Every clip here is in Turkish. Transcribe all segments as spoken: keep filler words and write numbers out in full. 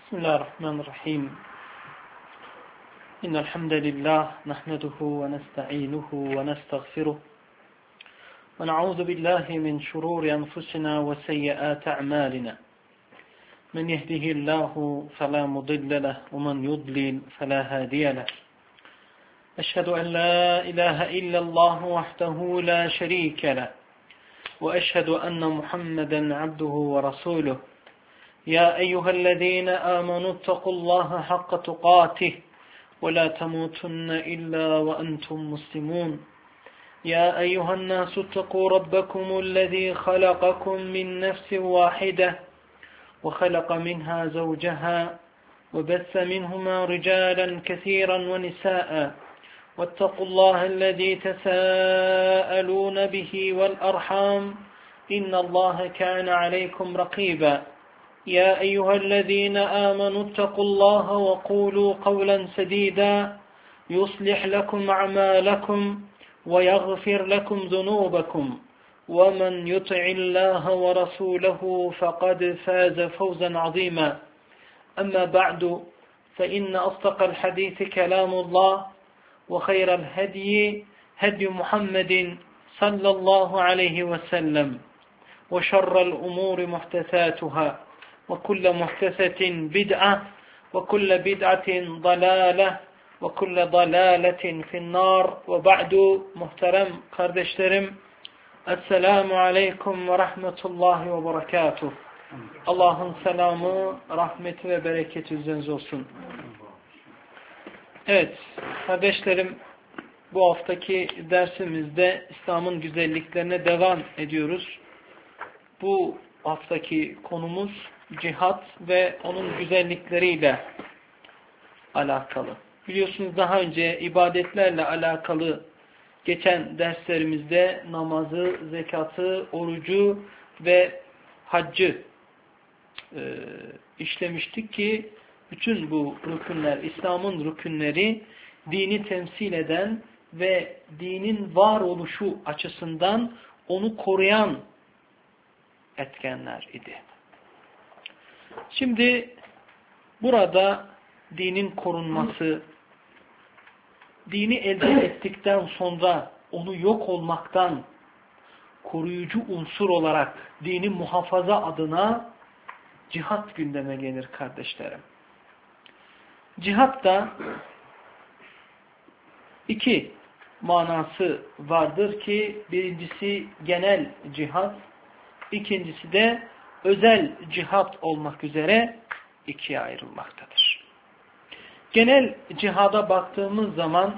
بسم الله الرحمن الرحيم إن الحمد لله نحمده ونستعينه ونستغفره ونعوذ بالله من شرور أنفسنا وسيئات أعمالنا من يهده الله فلا مضل له ومن يضلل فلا هادي له أشهد أن لا إله إلا الله وحده لا شريك له وأشهد أن محمدا عبده ورسوله يا أيها الذين آمنوا اتقوا الله حق تقاته ولا تموتن إلا وأنتم مسلمون يا أيها الناس اتقوا ربكم الذي خلقكم من نفس واحدة وخلق منها زوجها وبث منهما رجالا كثيرا ونساء واتقوا الله الذي تساءلون به والأرحام إن الله كان عليكم رقيبا يا أيها الذين آمنوا اتقوا الله وقولوا قولا سديدا يصلح لكم أعمالكم ويغفر لكم ذنوبكم ومن يطع الله ورسوله فقد فاز فوزا عظيما أما بعد فإن أصدق الحديث كلام الله وخير الهدي هدي محمد صلى الله عليه وسلم وشر الأمور محدثاتها وكل محدثة بدعة وكل بدعة ضلالة وكل ضلالة في النار وبعد muhterem kardeşlerim Esselamu Aleyküm ve Rahmetullahi ve Berekatuhu. Allah'ın selamı, rahmeti ve bereketi üzerinize olsun. Evet kardeşlerim, bu haftaki dersimizde İslam'ın güzelliklerine devam ediyoruz. Bu haftaki konumuz cihat ve onun güzellikleriyle alakalı. Biliyorsunuz daha önce ibadetlerle alakalı geçen derslerimizde namazı, zekatı, orucu ve haccı e, işlemiştik ki bütün bu rükünler, İslam'ın rükünleri dini temsil eden ve dinin varoluşu açısından onu koruyan etkenler idi. Şimdi burada dinin korunması, dini elde ettikten sonra onu yok olmaktan koruyucu unsur olarak dini muhafaza adına cihat gündeme gelir kardeşlerim. Cihat da iki manası vardır ki birincisi genel cihat, ikincisi de özel cihat olmak üzere ikiye ayrılmaktadır. Genel cihada baktığımız zaman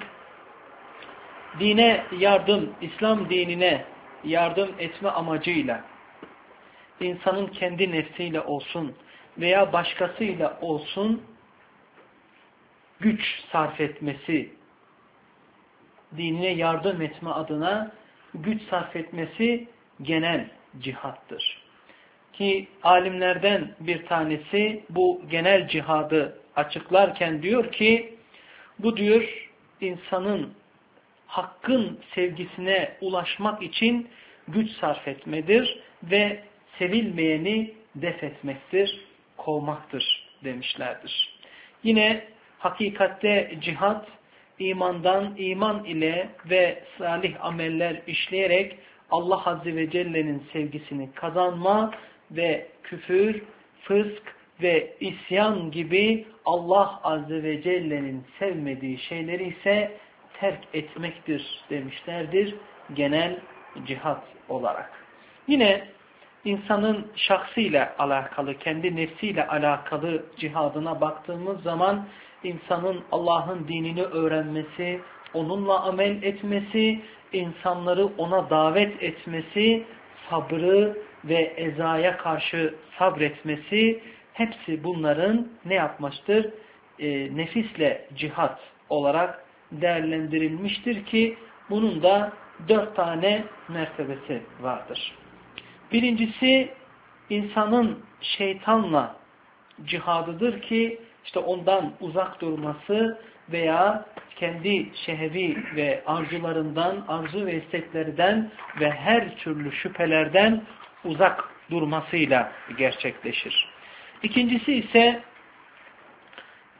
dine yardım, İslam dinine yardım etme amacıyla insanın kendi nefsiyle olsun veya başkasıyla olsun güç sarf etmesi, dinine yardım etme adına güç sarf etmesi genel cihattır. Ki alimlerden bir tanesi bu genel cihadı açıklarken diyor ki bu diyor insanın hakkın sevgisine ulaşmak için güç sarf etmedir ve sevilmeyeni def etmektir, kovmaktır demişlerdir. Yine hakikatte cihat imandan, iman ile ve salih ameller işleyerek Allah Azze ve Celle'nin sevgisini kazanma ve küfür, fısk ve isyan gibi Allah Azze ve Celle'nin sevmediği şeyleri ise terk etmektir demişlerdir genel cihat olarak. Yine insanın şahsıyla alakalı, kendi nefsiyle alakalı cihadına baktığımız zaman insanın Allah'ın dinini öğrenmesi, onunla amel etmesi, insanları ona davet etmesi, sabrı ve ezaya karşı sabretmesi, hepsi bunların ne yapmıştır? E, nefisle cihat olarak değerlendirilmiştir ki bunun da dört tane mertebesi vardır. Birincisi insanın şeytanla cihadıdır ki işte ondan uzak durması veya kendi şehvi ve arzularından, arzu ve isteklerden ve her türlü şüphelerden uzak durmasıyla gerçekleşir. İkincisi ise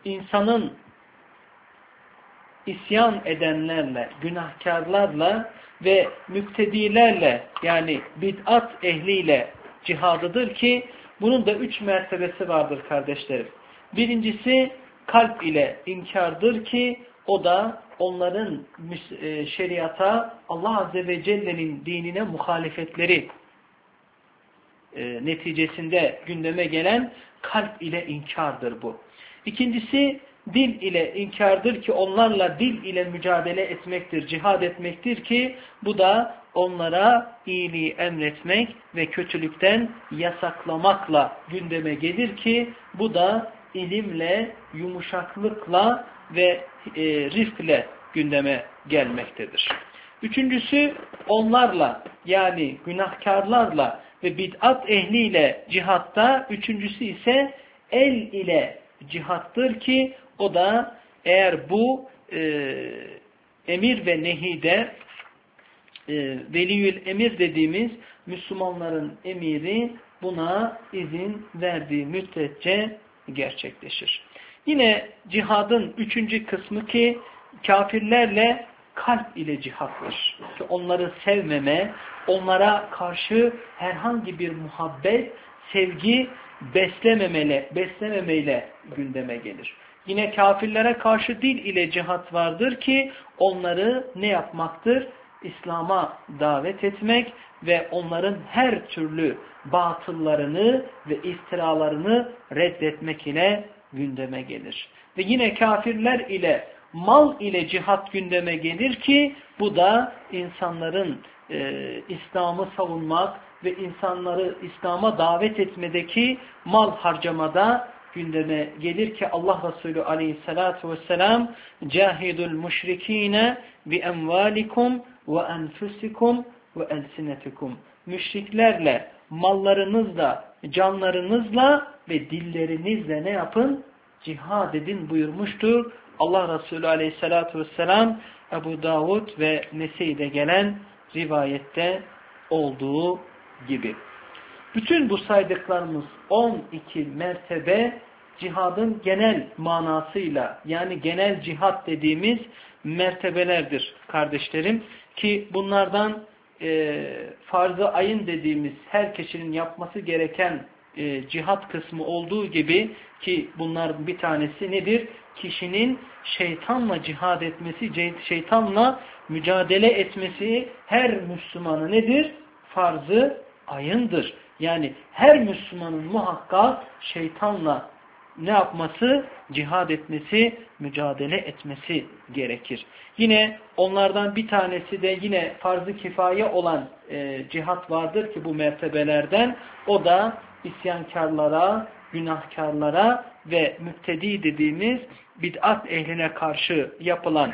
insanın isyan edenlerle, günahkarlarla ve müptedilerle, yani bid'at ehliyle cihadıdır ki bunun da üç mertebesi vardır kardeşlerim. Birincisi kalp ile inkardır ki o da onların şeriata, Allah Azze ve Celle'nin dinine muhalefetleri e, neticesinde gündeme gelen kalp ile inkardır bu. İkincisi dil ile inkardır ki onlarla dil ile mücadele etmektir, cihad etmektir ki bu da onlara iyiliği emretmek ve kötülükten yasaklamakla gündeme gelir ki bu da ilimle, yumuşaklıkla ve e, rifkle gündeme gelmektedir. Üçüncüsü onlarla, yani günahkarlarla ve bid'at ehliyle cihatta, üçüncüsü ise el ile cihattır ki o da eğer bu e, emir ve nehide e, veliyül emir dediğimiz Müslümanların emiri buna izin verdiği müddetçe gerçekleşir. Yine cihadın üçüncü kısmı ki kafirlerle kalp ile cihattır. Ki onları sevmeme, onlara karşı herhangi bir muhabbet, sevgi beslememele, beslememeyle gündeme gelir. Yine kafirlere karşı dil ile cihat vardır ki onları ne yapmaktır? İslam'a davet etmek ve onların her türlü batıllarını ve iftiralarını reddetmek ile gündeme gelir. Ve yine kafirler ile mal ile cihat gündeme gelir ki bu da insanların e, İslam'ı savunmak ve insanları İslam'a davet etmedeki mal harcamada gündeme gelir ki Allah Resulü aleyhissalatu vesselam cahidul müşrikine bi emvalikum ve enfusikum ve elsinetikum, müşriklerle mallarınızla, canlarınızla ve dillerinizle ne yapın? Cihad edin buyurmuştur Allah Resulü aleyhissalatu vesselam, Ebu Davud ve Nesai'de gelen rivayette olduğu gibi. Bütün bu saydıklarımız on iki mertebe cihadın genel manasıyla, yani genel cihat dediğimiz mertebelerdir kardeşlerim. Ki bunlardan e, farz-ı ayın dediğimiz her kişinin yapması gereken e, cihat kısmı olduğu gibi ki bunlar bir tanesi nedir? Kişinin şeytanla cihad etmesi, şeytanla mücadele etmesi her Müslümanı nedir? Farz-ı ayındır. Yani her Müslümanın muhakkak şeytanla ne yapması? Cihad etmesi, mücadele etmesi gerekir. Yine onlardan bir tanesi de yine farz-ı kifaye olan e, cihat vardır ki bu mertebelerden. O da isyankarlara, günahkarlara ve müptedi dediğimiz bid'at ehline karşı yapılan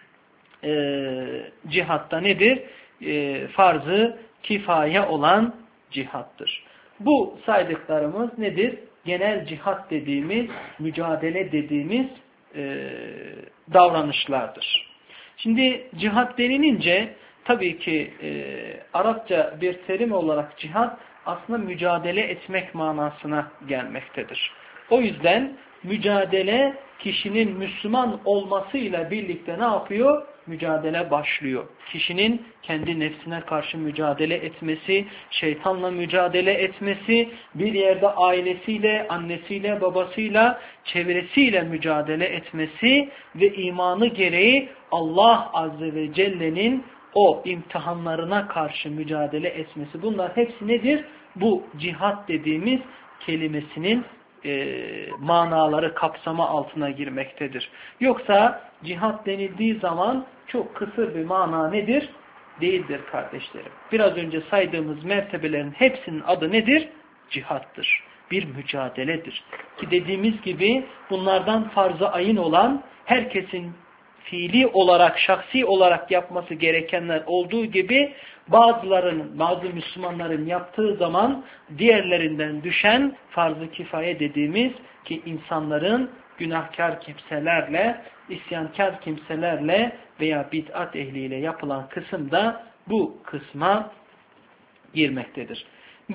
e, cihatta nedir? E, farz-ı kifaye olan cihattır. Bu saydıklarımız nedir? Genel cihat dediğimiz, mücadele dediğimiz e, davranışlardır. Şimdi cihat denilince tabii ki e, Arapça bir terim olarak cihat aslında mücadele etmek manasına gelmektedir. O yüzden mücadele kişinin Müslüman olmasıyla birlikte ne yapıyor? Mücadele başlıyor. Kişinin kendi nefsine karşı mücadele etmesi, şeytanla mücadele etmesi, bir yerde ailesiyle, annesiyle, babasıyla, çevresiyle mücadele etmesi ve imanı gereği Allah Azze ve Celle'nin o imtihanlarına karşı mücadele etmesi. Bunlar hepsi nedir? Bu cihat dediğimiz kelimesinin e, manaları kapsama altına girmektedir. Yoksa cihat denildiği zaman çok kısır bir mana nedir? Değildir kardeşlerim. Biraz önce saydığımız mertebelerin hepsinin adı nedir? Cihattır. Bir mücadeledir. Ki dediğimiz gibi bunlardan farz-ı ayın olan herkesin fiili olarak, şahsi olarak yapması gerekenler olduğu gibi bazılarının, bazı Müslümanların yaptığı zaman diğerlerinden düşen farz-ı kifaye dediğimiz ki insanların günahkar kimselerle, isyankar kimselerle veya bid'at ehliyle yapılan kısım da bu kısma girmektedir.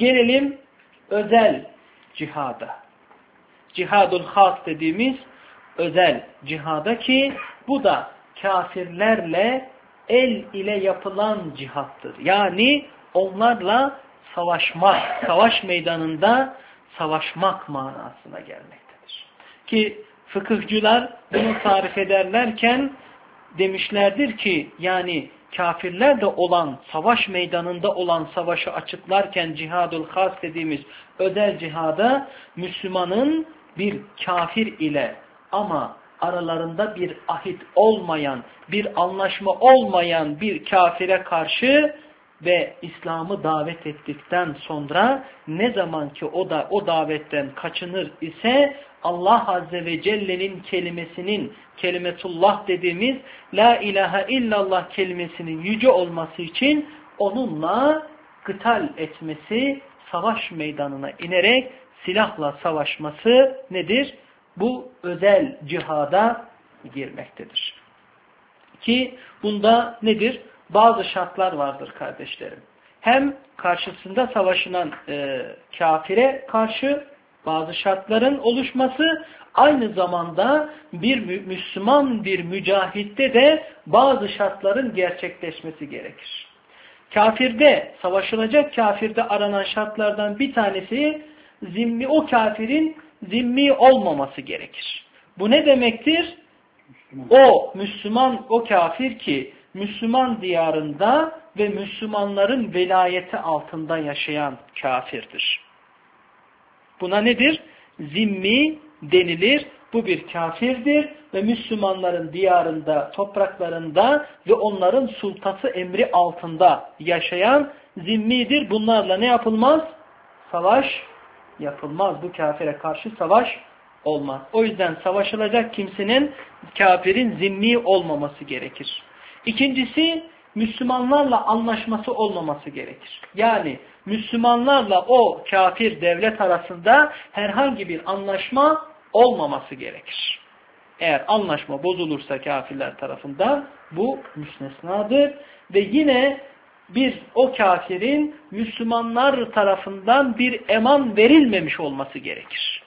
Gelelim özel cihada. Cihadul has dediğimiz özel cihada ki bu da kafirlerle el ile yapılan cihattır. Yani onlarla savaşmak, savaş meydanında savaşmak manasına gelmektedir. Ki fıkıhçılar bunu tarif ederlerken demişlerdir ki yani kafirlerle olan, savaş meydanında olan savaşı açıklarken cihadul has dediğimiz özel cihada Müslümanın bir kafir ile ama aralarında bir ahit olmayan, bir anlaşma olmayan bir kafire karşı ve İslam'ı davet ettikten sonra ne zaman ki o da o davetten kaçınır ise Allah Azze ve Celle'nin kelimesinin, kelimetullah dediğimiz la ilahe illallah kelimesinin yüce olması için onunla kıtal etmesi, savaş meydanına inerek silahla savaşması nedir? Bu özel cihada girmektedir. Ki bunda nedir? Bazı şartlar vardır kardeşlerim. Hem karşısında savaşılan e, kafire karşı bazı şartların oluşması, aynı zamanda bir Müslüman bir mücahitte de bazı şartların gerçekleşmesi gerekir. Kafirde, savaşılacak kafirde aranan şartlardan bir tanesi zimmi, o kafirin zimmi olmaması gerekir. Bu ne demektir? O Müslüman, o kafir ki Müslüman diyarında ve Müslümanların velayeti altında yaşayan kafirdir. Buna nedir? Zimmi denilir. Bu bir kafirdir ve Müslümanların diyarında, topraklarında ve onların sultası emri altında yaşayan zimmidir. Bunlarla ne yapılmaz? Savaş yapılmaz. Bu kafire karşı savaş olmaz. O yüzden savaşılacak kimsenin, kafirin zimmi olmaması gerekir. İkincisi, Müslümanlarla anlaşması olmaması gerekir. Yani Müslümanlarla o kafir devlet arasında herhangi bir anlaşma olmaması gerekir. Eğer anlaşma bozulursa kafirler tarafından bu müstesnadır ve yine bir o kafirin Müslümanlar tarafından bir eman verilmemiş olması gerekir.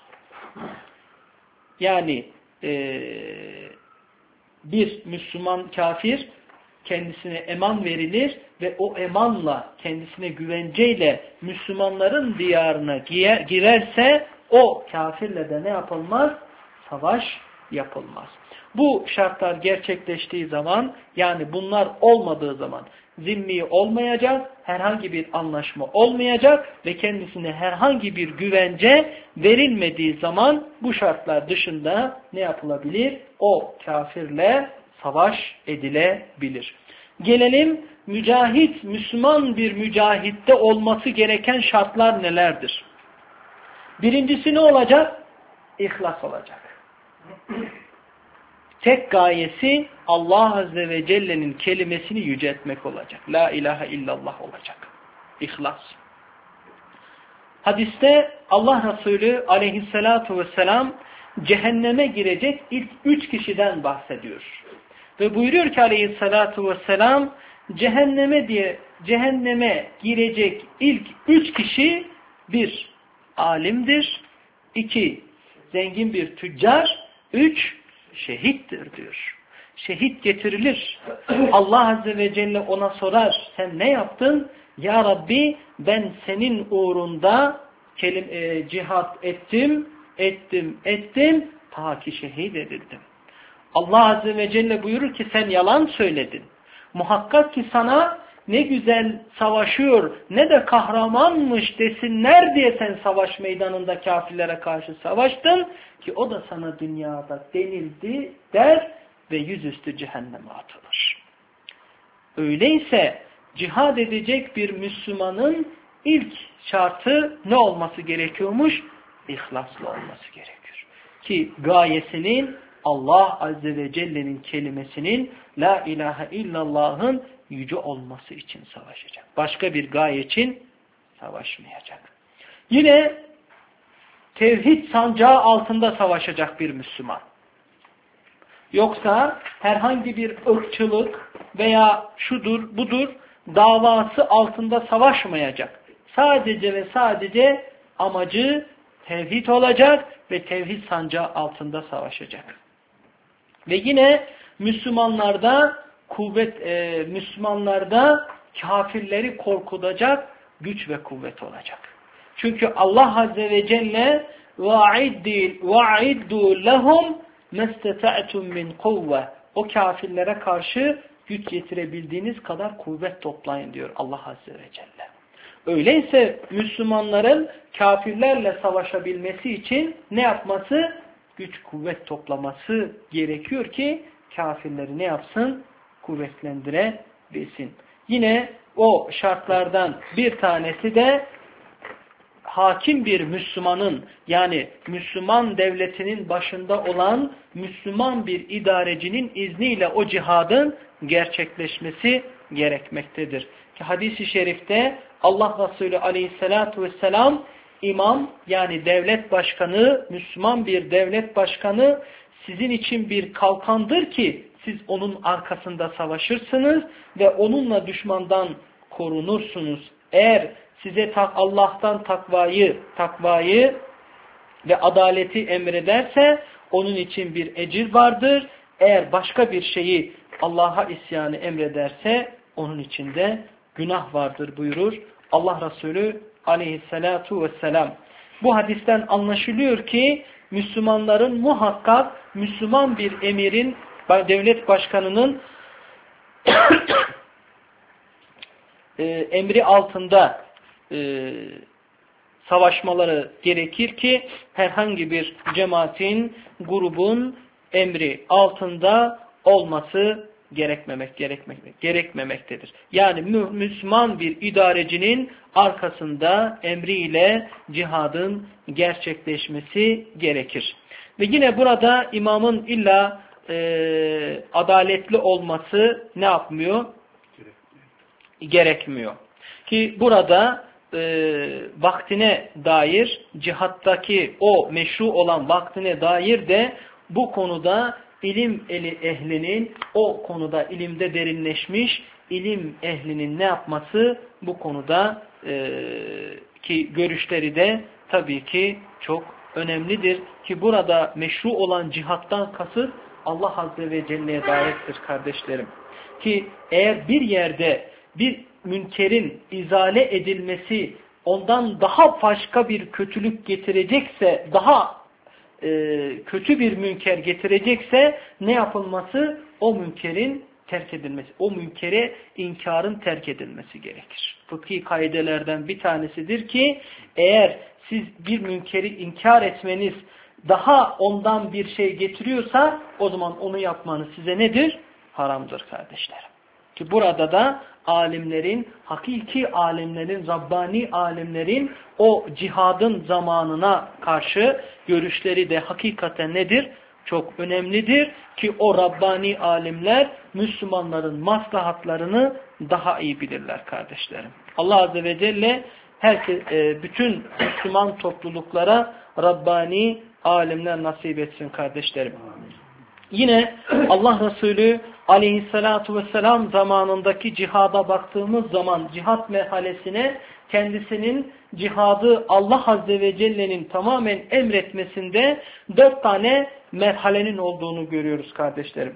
Yani e, bir Müslüman kafir kendisine eman verilir ve o emanla, kendisine güvenceyle Müslümanların diyarına girerse o kafirle de ne yapılmaz? Savaş yapılmaz. Bu şartlar gerçekleştiği zaman, yani bunlar olmadığı zaman zimmi olmayacak, herhangi bir anlaşma olmayacak ve kendisine herhangi bir güvence verilmediği zaman bu şartlar dışında ne yapılabilir? O kafirle savaş edilebilir. Gelelim mücahit, Müslüman bir mücahitte olması gereken şartlar nelerdir? Birincisi ne olacak? İhlas olacak. Tek gayesi Allah Azze ve Celle'nin kelimesini yüceltmek olacak. La ilahe illallah olacak. İhlas. Hadiste Allah Resulü aleyhissalatu vesselam cehenneme girecek ilk üç kişiden bahsediyor. Ve buyuruyor ki aleyhissalatu vesselam cehenneme diye cehenneme girecek ilk üç kişi bir alimdir, iki zengin bir tüccar, üç şehittir diyor. Şehit getirilir. Allah Azze ve Celle ona sorar. Sen ne yaptın? Ya Rabbi ben senin uğrunda kelim, e, cihat ettim, ettim, ettim ta ki şehit edildim. Allah Azze ve Celle buyurur ki sen yalan söyledin. Muhakkak ki sana ne güzel savaşıyor, ne de kahramanmış desinler diye sen savaş meydanında kafirlere karşı savaştın ki o da sana dünyada denildi der ve yüzüstü cehenneme atılır. Öyleyse cihad edecek bir Müslümanın ilk şartı ne olması gerekiyormuş? İhlaslı olması gerekiyor. Ki gayesinin Allah Azze ve Celle'nin kelimesinin La ilahe illallah'ın yüce olması için savaşacak. Başka bir gaye için savaşmayacak. Yine tevhid sancağı altında savaşacak bir Müslüman. Yoksa herhangi bir ırkçılık veya şudur budur davası altında savaşmayacak. Sadece ve sadece amacı tevhid olacak ve tevhid sancağı altında savaşacak. Ve yine Müslümanlarda kuvvet, e, Müslümanlarda kafirleri korkutacak güç ve kuvvet olacak. Çünkü Allah Azze ve Celle وَاِدُّوا لَهُمْ مَسْتَتَعْتُمْ مِنْ قُوَّةِ O kafirlere karşı güç getirebildiğiniz kadar kuvvet toplayın diyor Allah Azze ve Celle. Öyleyse Müslümanların kafirlerle savaşabilmesi için ne yapması? Güç kuvvet toplaması gerekiyor ki kafirleri ne yapsın? Kuvvetlendirebilsin. Yine o şartlardan bir tanesi de hakim bir Müslümanın, yani Müslüman devletinin başında olan Müslüman bir idarecinin izniyle o cihadın gerçekleşmesi gerekmektedir. Ki hadis-i şerifte Allah Resulü aleyhissalatu vesselam imam, yani devlet başkanı, Müslüman bir devlet başkanı sizin için bir kalkandır ki siz onun arkasında savaşırsınız ve onunla düşmandan korunursunuz. Eğer size Allah'tan takvayı, takvayı ve adaleti emrederse onun için bir ecir vardır. Eğer başka bir şeyi Allah'a isyanı emrederse onun için de günah vardır buyurur Allah Resulü aleyhissalatu vesselam. Bu hadisten anlaşılıyor ki Müslümanların muhakkak Müslüman bir emirin, devlet başkanının emri altında e, savaşmaları gerekir ki herhangi bir cemaatin, grubun emri altında olması gerekmemek, gerekmemek, gerekmemektedir. Yani Müslüman bir idarecinin arkasında emriyle cihadın gerçekleşmesi gerekir. Ve yine burada imamın illa e, adaletli olması ne yapmıyor? Gerekmiyor. Gerekmiyor. Ki burada e, vaktine dair, cihattaki o meşru olan vaktine dair de bu konuda ilim eli ehlinin, o konuda ilimde derinleşmiş ilim ehlinin ne yapması, bu konuda e, ki görüşleri de tabii ki çok önemlidir. Ki burada meşru olan cihattan kasıt Allah Azze ve Celle'ye davettir kardeşlerim. Ki eğer bir yerde bir münkerin izale edilmesi ondan daha başka bir kötülük getirecekse, daha e, kötü bir münker getirecekse ne yapılması? O münkerin terk edilmesi, o münkere inkarın terk edilmesi gerekir. Fıkhi kaidelerden bir tanesidir ki eğer siz bir münkeri inkar etmeniz daha ondan bir şey getiriyorsa o zaman onu yapmanız size nedir? Haramdır kardeşlerim. Ki burada da alimlerin, hakiki alimlerin, Rabbani alimlerin o cihadın zamanına karşı görüşleri de hakikaten nedir? Çok önemlidir ki o Rabbani alimler Müslümanların maslahatlarını daha iyi bilirler kardeşlerim. Allah Azze ve Celle herkes, bütün Müslüman topluluklara Rabbani alimler nasip etsin kardeşlerim. Yine Allah Resulü aleyhissalatu vesselam zamanındaki cihada baktığımız zaman cihat merhalesine kendisinin cihadı Allah Azze ve Celle'nin tamamen emretmesinde dört tane merhalenin olduğunu görüyoruz kardeşlerim.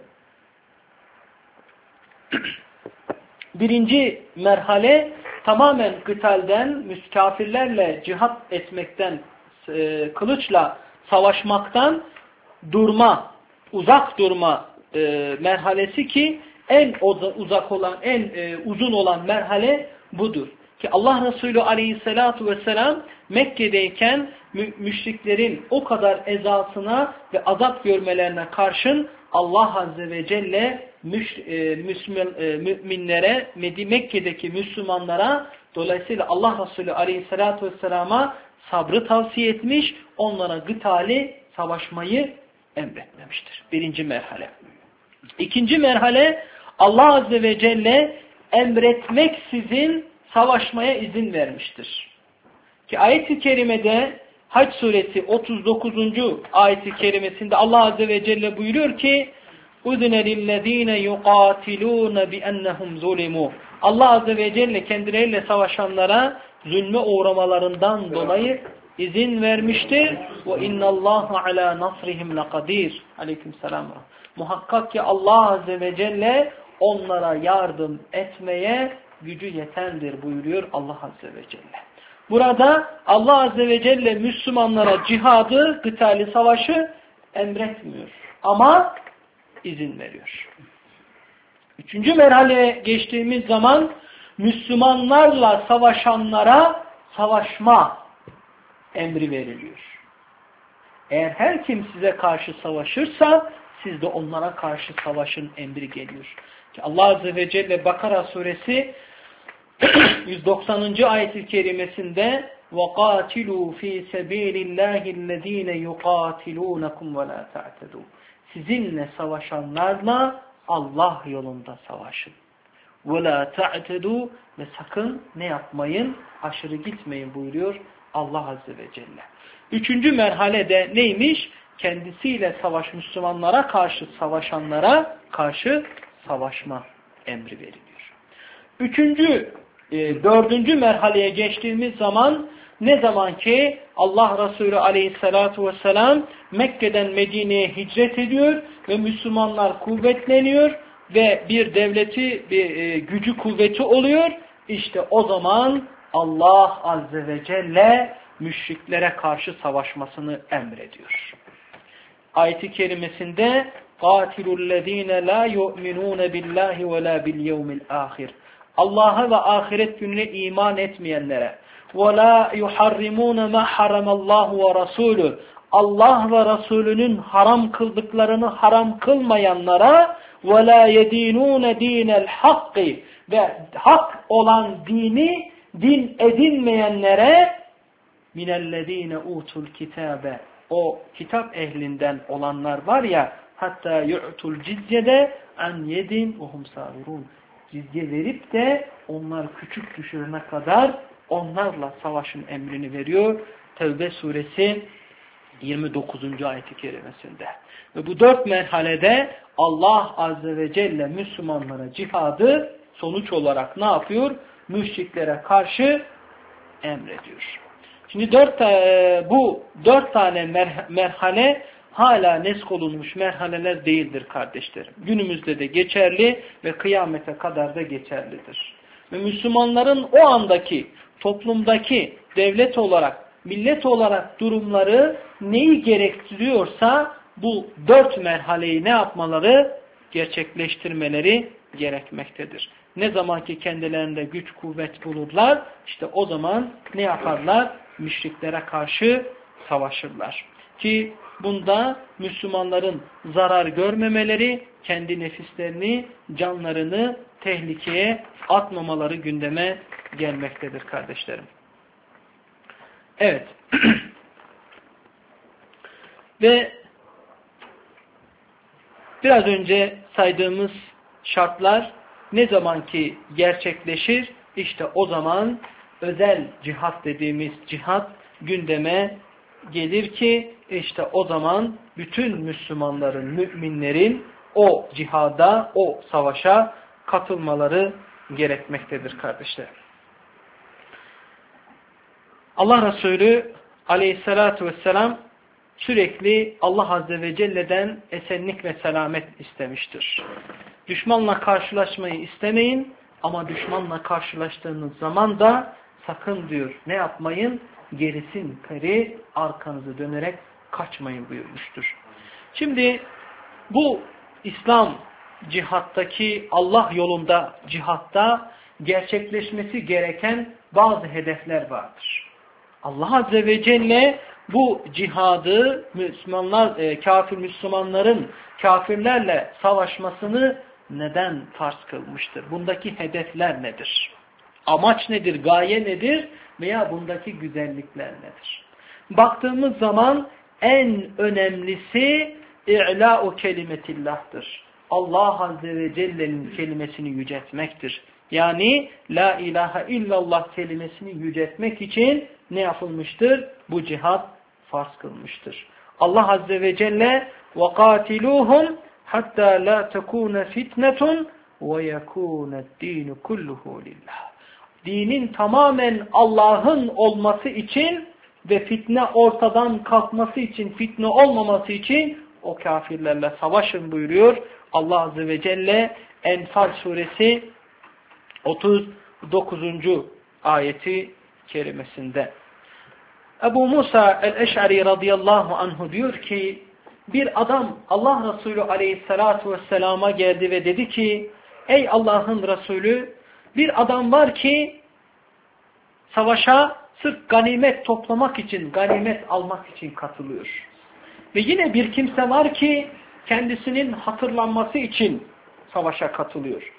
Birinci merhale tamamen kıtalden, kafirlerle cihat etmekten, e, kılıçla savaşmaktan durma, uzak durma e, merhalesi ki en uzak olan, en e, uzun olan merhale budur. Ki Allah Resulü aleyhissalatu vesselam Mekke'deyken mü müşriklerin o kadar ezasına ve azap görmelerine karşın Allah Azze ve Celle müş, e, müsmil, e, müminlere, Mekke'deki Müslümanlara dolayısıyla Allah Resulü aleyhissalatu vesselama sabrı tavsiye etmiş, onlara gıtali, savaşmayı emretmemiştir. Birinci merhale. İkinci merhale Allah Azze ve Celle emretmeksizin savaşmaya izin vermiştir. Ki ayet-i kerimede Hac suresi otuz dokuzuncu ayet-i kerimesinde Allah Azze ve Celle buyuruyor ki اُذْنَ لِلَّذ۪ينَ يُقَاتِلُونَ بِأَنَّهُمْ ظُلِمُوا Allah Azze ve Celle kendileriyle savaşanlara zulme uğramalarından dolayı izin vermiştir. وَاِنَّ اللّٰهَ عَلَى نَصْرِهِمْ لَقَد۪يرٌ Aleykümselam. Muhakkak ki Allah Azze ve Celle onlara yardım etmeye gücü yetendir buyuruyor Allah Azze ve Celle. Burada Allah Azze ve Celle Müslümanlara cihadı, kıtali savaşı emretmiyor. Ama izin veriyor. Üçüncü merhaleye geçtiğimiz zaman Müslümanlarla savaşanlara savaşma emri veriliyor. Eğer her kim size karşı savaşırsa siz de onlara karşı savaşın emri geliyor. Ki Allah Azze ve Celle Bakara suresi yüz doksanıncı ayet-i kerimesinde وَقَاتِلُوا ف۪ي سَب۪يلِ اللّٰهِ الَّذ۪ينَ يُقَاتِلُونَكُمْ وَلَا تَعْتَدُوا Sizinle savaşanlarla Allah yolunda savaşın. وَلَا تَعْتَدُوا Ve sakın ne yapmayın? Aşırı gitmeyin buyuruyor Allah Azze ve Celle. Üçüncü merhalede neymiş? Kendisiyle savaş, Müslümanlara karşı savaşanlara karşı savaşma emri veriliyor. Üçüncü, e, dördüncü merhaleye geçtiğimiz zaman ne zaman ki Allah Resulü aleyhissalatu vesselam Mekke'den Medine'ye hicret ediyor ve Müslümanlar kuvvetleniyor ve bir devleti, bir e, gücü kuvveti oluyor. İşte o zaman Allah Azze ve Celle müşriklere karşı savaşmasını emrediyor. Ayet-i kerimesinde قَاتِلُوا الَّذ۪ينَ لَا يُؤْمِنُونَ بِاللّٰهِ وَلَا بِالْيَوْمِ الْآخِرِ Allah'a ve ahiret gününe iman etmeyenlere وَلَا يُحَرِّمُونَ مَا حَرَمَ اللّٰهُ وَرَسُولُهُ Allah ve Resulünün haram kıldıklarını haram kılmayanlara وَلَا يَد۪ينُونَ د۪ينَ الْحَقِّ Ve hak olan dini din edinmeyenlere minellezine utul kitabe o kitap ehlinden olanlar var ya hatta yu'tul cizyede an yedin ve hum savurun cizye verip de onlar küçük düşürene kadar onlarla savaşın emrini veriyor. Tevbe suresi yirmi dokuzuncu ayet-i kerimesinde. Ve bu dört merhalede Allah Azze ve Celle Müslümanlara cihadı sonuç olarak ne yapıyor? Müşriklere karşı emrediyor. Şimdi dört, e, bu dört tane mer merhale hala neskolunmuş merhaleler değildir kardeşlerim. Günümüzde de geçerli ve kıyamete kadar da geçerlidir. Ve Müslümanların o andaki toplumdaki devlet olarak, millet olarak durumları neyi gerektiriyorsa bu dört merhaleyi ne yapmaları? Gerçekleştirmeleri gerekmektedir. Ne zaman ki kendilerinde güç kuvvet bulurlar, işte o zaman ne yaparlar? Müşriklere karşı savaşırlar. Ki bunda Müslümanların zarar görmemeleri, kendi nefislerini, canlarını tehlikeye atmamaları gündeme gelmektedir kardeşlerim. Evet. Ve biraz önce saydığımız şartlar ne zaman ki gerçekleşir, işte o zaman özel cihat dediğimiz cihat gündeme gelir ki işte o zaman bütün Müslümanların, müminlerin o cihada, o savaşa katılmaları gerekmektedir kardeşler. Allah Resulü aleyhissalatu vesselam sürekli Allah Azze ve Celle'den esenlik ve selamet istemiştir. Düşmanla karşılaşmayı istemeyin ama düşmanla karşılaştığınız zaman da sakın diyor ne yapmayın? Gerisin peri arkanızı dönerek kaçmayın buyurmuştur. Şimdi bu İslam cihattaki Allah yolunda cihatta gerçekleşmesi gereken bazı hedefler vardır. Allah Azze ve Celle bu cihadı Müslümanlar, e, kafir Müslümanların kafirlerle savaşmasını neden farz kılmıştır? Bundaki hedefler nedir? Amaç nedir? Gaye nedir? Veya bundaki güzellikler nedir? Baktığımız zaman en önemlisi i'lâ'u kelimetillah'tır. Allah Azze ve Celle'nin kelimesini yüceltmektir. Yani la ilahe illallah kelimesini yüceltmek için ne yapılmıştır? Bu cihat farz kılmıştır. Allah Azze ve Celle وَقَاتِلُوهُمْ حَتَّى لَا تَكُونَ فِتْنَةٌ وَيَكُونَ الدِّينُ كُلُّهُ لِلّٰهِ Dinin tamamen Allah'ın olması için ve fitne ortadan kalkması için, fitne olmaması için o kafirlerle savaşın buyuruyor Allah Azze ve Celle Enfal suresi otuz dokuzuncu ayeti kerimesinde. Ebu Musa el-Eş'ari radıyallahu anhu diyor ki bir adam Allah Resulü aleyhissalatu vesselama geldi ve dedi ki ey Allah'ın Resulü bir adam var ki savaşa sırf ganimet toplamak için, ganimet almak için katılıyor. Ve yine bir kimse var ki kendisinin hatırlanması için savaşa katılıyor.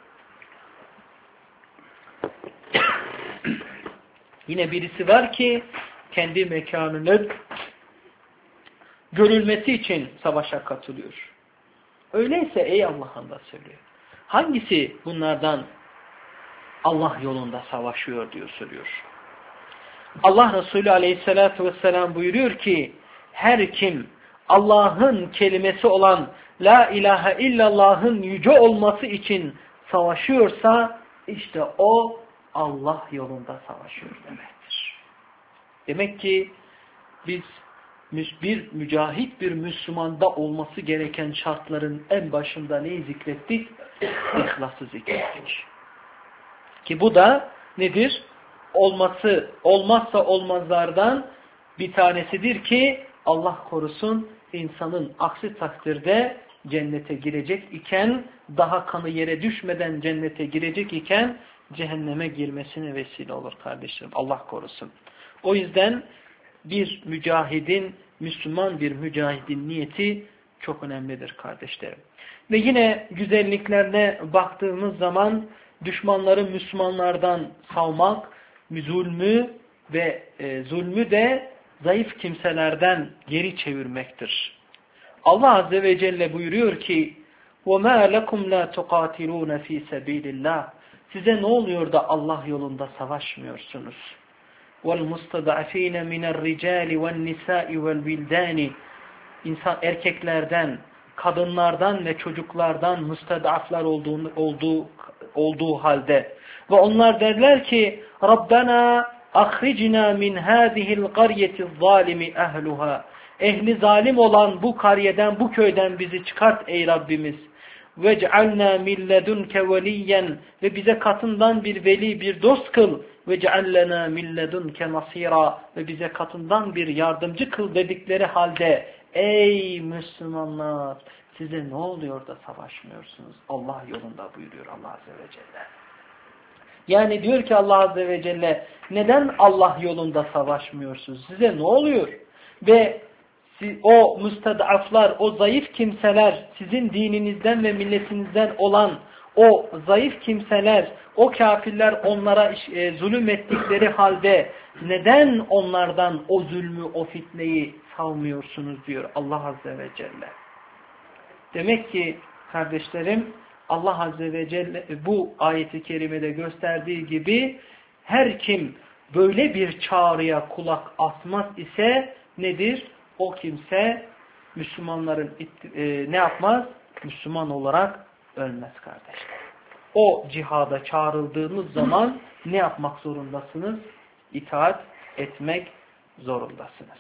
Yine birisi var ki kendi mekanının görülmesi için savaşa katılıyor. Öyleyse ey Allah'ın Resulü hangisi bunlardan Allah yolunda savaşıyor diyor soruyor. Allah Resulü aleyhissalatu vesselam buyuruyor ki her kim Allah'ın kelimesi olan La ilahe illallah'ın yüce olması için savaşıyorsa işte o Allah yolunda savaşıyor demektir. Demek ki biz bir mücahit bir Müslümanda olması gereken şartların en başında neyi zikrettik? İhlası zikrettik. Ki bu da nedir? Olması, olmazsa olmazlardan bir tanesidir ki Allah korusun insanın aksi takdirde cennete girecek iken daha kanı yere düşmeden cennete girecek iken cehenneme girmesine vesile olur kardeşlerim. Allah korusun. O yüzden bir mücahidin, Müslüman bir mücahidin niyeti çok önemlidir kardeşlerim. Ve yine güzelliklerine baktığımız zaman düşmanları Müslümanlardan savmak, zulmü ve e, zulmü de zayıf kimselerden geri çevirmektir. Allah Azze ve Celle buyuruyor ki وَمَا لَكُمْ لَا تُقَاتِلُونَ ف۪ي سَب۪يلِ اللّٰهِ Size ne oluyor da Allah yolunda savaşmıyorsunuz? وَالْمُسْتَضَعْف۪ينَ مِنَ الرِّجَالِ وَالنِّسَاءِ وَالْوِلْدَانِ İnsan erkeklerden, kadınlardan ve çocuklardan müstedaflar olduğu, olduğu, olduğu halde ve onlar derler ki Rabbena ahricna min hâzihil qaryeti zalimi ehluha ehli zalim olan bu karyeden, bu köyden bizi çıkart ey Rabbimiz. Vec'alna min ledunke veliyen ve bize katından bir veli, bir dost kıl. Vec'allena min ledunke nasira ve bize katından bir yardımcı kıl dedikleri halde ey Müslümanlar size ne oluyor da savaşmıyorsunuz? Allah yolunda buyuruyor Allah Azze ve Celle. Yani diyor ki Allah Azze ve Celle neden Allah yolunda savaşmıyorsunuz? Size ne oluyor? Ve o müstedaflar, o zayıf kimseler, sizin dininizden ve milletinizden olan o zayıf kimseler, o kafirler onlara e, zulüm ettikleri halde neden onlardan o zulmü, o fitneyi savmıyorsunuz diyor Allah Azze ve Celle. Demek ki kardeşlerim Allah Azze ve Celle bu ayeti kerimede gösterdiği gibi her kim böyle bir çağrıya kulak asmaz ise nedir? O kimse Müslümanların e, ne yapmaz? Müslüman olarak ölmez kardeşler. O cihada çağrıldığınız zaman ne yapmak zorundasınız? İtaat etmek zorundasınız.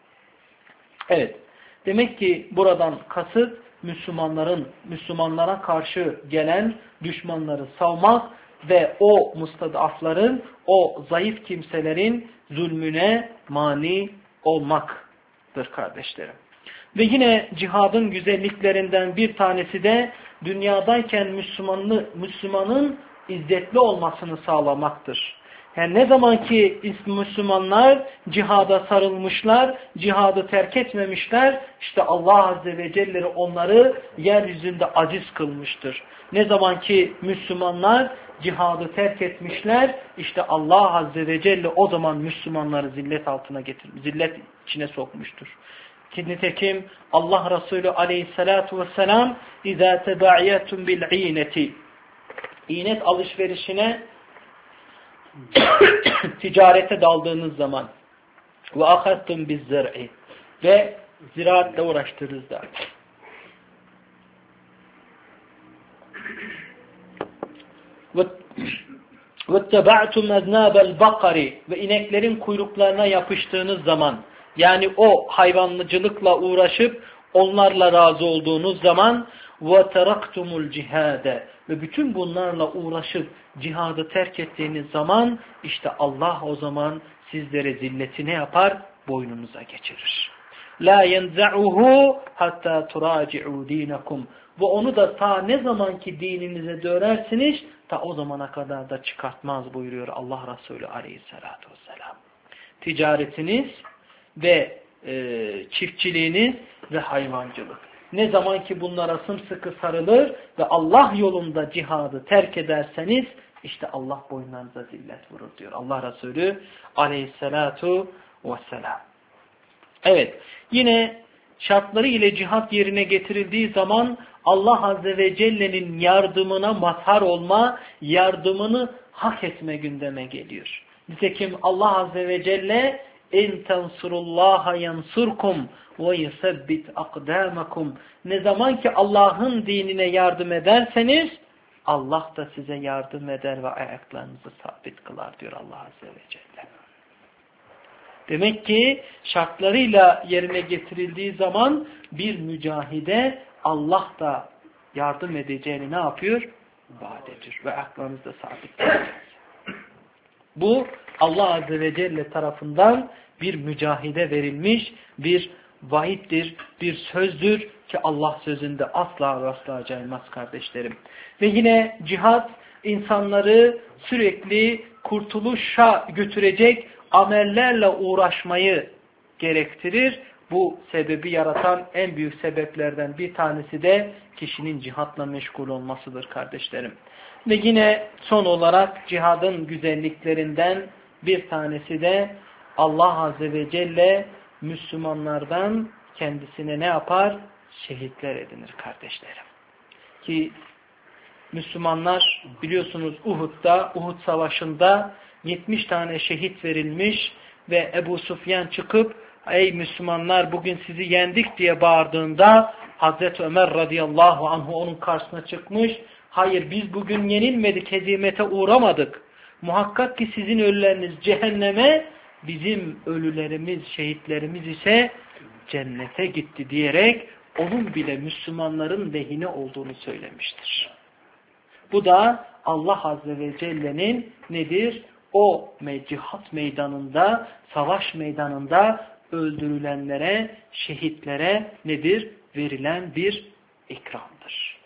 Evet. Demek ki buradan kasıt Müslümanların, Müslümanlara karşı gelen düşmanları savmak ve o mustadafların, o zayıf kimselerin zulmüne mani olmaktır kardeşlerim. Ve yine cihadın güzelliklerinden bir tanesi de dünyadayken Müslümanlı, Müslümanın izzetli olmasını sağlamaktır. Yani ne zaman ki Müslümanlar cihada sarılmışlar, cihadı terk etmemişler, işte Allah Azze ve Celle onları yeryüzünde aciz kılmıştır. Ne zaman ki Müslümanlar cihadı terk etmişler, işte Allah Azze ve Celle o zaman Müslümanları zillet altına getirmiş, zillet içine sokmuştur. Nitekim Allah Resulü aleyhissalatu vesselam اِذَا تَبَعْيَتُمْ بِالْعِينَةِ İğnet alışverişine ticarete daldığınız zaman ve ahadtum bizzer'i ve ziraatle uğraştığınızda ve teba'tum aznabel bakari ve ineklerin kuyruklarına yapıştığınız zaman yani o hayvancılıkla uğraşıp onlarla razı olduğunuz zaman وَتَرَقْتُمُ الْجِهَادَ ve bütün bunlarla uğraşıp cihadı terk ettiğiniz zaman işte Allah o zaman sizlere zilleti ne yapar? Boynunuza geçirir. La yenzahu hatta turaci'u dinakum. Ve onu da ta ne zaman ki dininize dönersiniz ta o zamana kadar da çıkartmaz buyuruyor Allah Resulü aleyhissalatu vesselam. Ticaretiniz ve e, çiftçiliğiniz ve hayvancılık. Ne zaman ki bunlara sımsıkı sarılır ve Allah yolunda cihadı terk ederseniz işte Allah boyunlarınıza zillet vurur diyor Allah Resulü aleyhissalatu vesselam. Evet, yine şartları ile cihat yerine getirildiği zaman Allah Azze ve Celle'nin yardımına mazhar olma, yardımını hak etme gündeme geliyor. Nitekim Allah Azze ve Celle اِنْ تَنْصُرُ اللّٰهَ يَنْصُرْكُمْ وَيُثَبِّتْ اَقْدَامَكُمْ ne zaman ki Allah'ın dinine yardım ederseniz Allah da size yardım eder ve ayaklarınızı sabit kılar diyor Allah Azze ve Celle. Demek ki şartlarıyla yerine getirildiği zaman bir mücahide Allah da yardım edeceğini ne yapıyor? Vaat ediyor ve ayaklarınızda sabit kılar. Bu Allah Azze ve Celle tarafından bir mücahide verilmiş bir vaittir, bir sözdür ki Allah sözünde asla ve asla caymaz kardeşlerim. Ve yine cihat insanları sürekli kurtuluşa götürecek amellerle uğraşmayı gerektirir. Bu sebebi yaratan en büyük sebeplerden bir tanesi de kişinin cihatla meşgul olmasıdır kardeşlerim. Ve yine son olarak cihadın güzelliklerinden bir tanesi de Allah Azze ve Celle Müslümanlardan kendisine ne yapar? Şehitler edinir kardeşlerim. Ki Müslümanlar biliyorsunuz Uhud'da, Uhud Savaşı'nda yetmiş tane şehit verilmiş ve Ebu Sufyan çıkıp ey Müslümanlar bugün sizi yendik diye bağırdığında Hazreti Ömer radıyallahu anhu onun karşısına çıkmış. Hayır biz bugün yenilmedik, hezimete uğramadık. Muhakkak ki sizin ölüleriniz cehenneme, bizim ölülerimiz, şehitlerimiz ise cennete gitti diyerek onun bile Müslümanların lehine olduğunu söylemiştir. Bu da Allah Azze ve Celle'nin nedir? O cihat meydanında, savaş meydanında öldürülenlere, şehitlere nedir? Verilen bir ikramdır.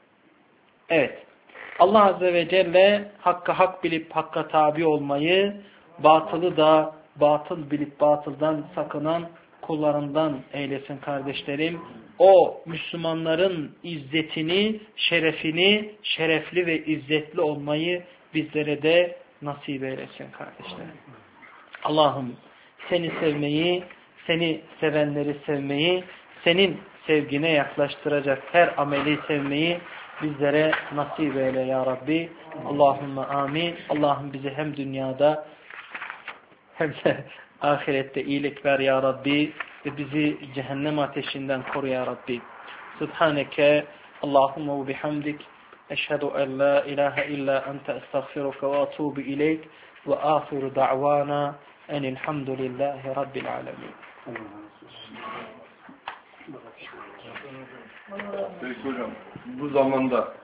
Evet. Allah Azze ve Celle hakka hak bilip hakka tabi olmayı, batılı da batıl bilip batıldan sakınan kullarından eylesin kardeşlerim. O Müslümanların izzetini, şerefini, şerefli ve izzetli olmayı bizlere de nasip eylesin kardeşlerim. Allah'ım seni sevmeyi, seni sevenleri sevmeyi, senin sevgine yaklaştıracak her ameli sevmeyi bizlere nasip eyle ya Rabbi. Allahümme amin. Allah'ım bizi hem dünyada hem de ahirette iyilik ver ya Rabbi ve bizi cehennem ateşinden koru ya Rabbi. Subhaneke Allahümme ve bihamdik eşhedü en la ilahe illa ente estağfiruke ve atubu ileyk ve ahiru da'vana enilhamdülillahi rabbil alemin. Peki hocam bu zamanda